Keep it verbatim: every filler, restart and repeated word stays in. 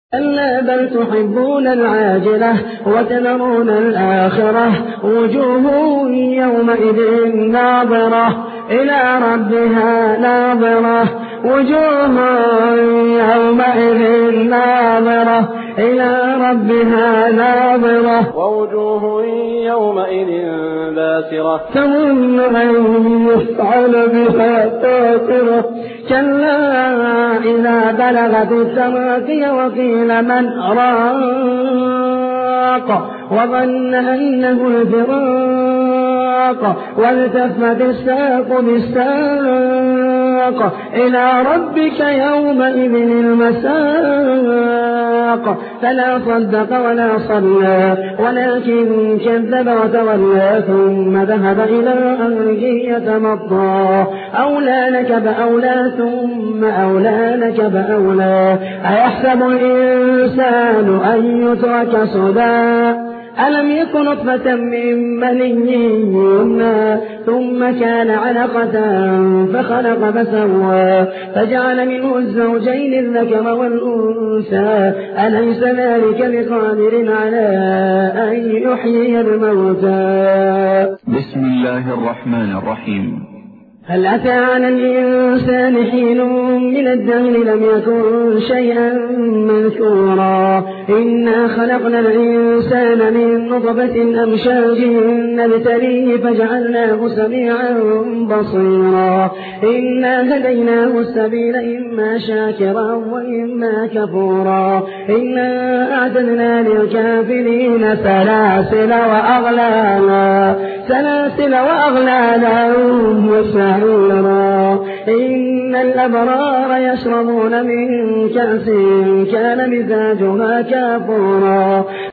كلا بل تحبون العاجلة وتذرون الآخرة وجوه يومئذ ناظرة إلى ربها ناظرة وجوه يومئذ ناظرة إلى ربها ناظرة ووجوه يومئذ باسرة تظن أن يفعل بها فاقرة كلا إذا بلغت التراقي وقيل من راق وظن أنه الفراق والتفت الساق بالساق إلى ربك يومئذ المساق فلا صدق ولا صلى ولكن كذب وتولى ثم ذهب إلى أهله يتمطى أولى لك بأولى ثم أولى لك بأولى أيحسب الإنسان أن يترك سدى ألم يكن نطفة من مني يمنى ثم كان علقة فخلق فسوى فجعل منه الزوجين الذكر والأنثى أليس ذلك بقادر على أن يحيي الموتى. بسم الله الرحمن الرحيم. هل أتى على الإنسان حين من الدهر لم يكن شيئا مذكورا إنا خلقنا الإنسان من نطفة أمشاج نبتليه فجعلناه سميعا بصيرا إنا هديناه السبيل إما شاكرا وإما كفورا إنا أعتدنا للكافرين سلاسل وأغلالا سلاسل وأغلالا وسعيرا إن الأبرار يشربون من كأس كان مزاجها كافورا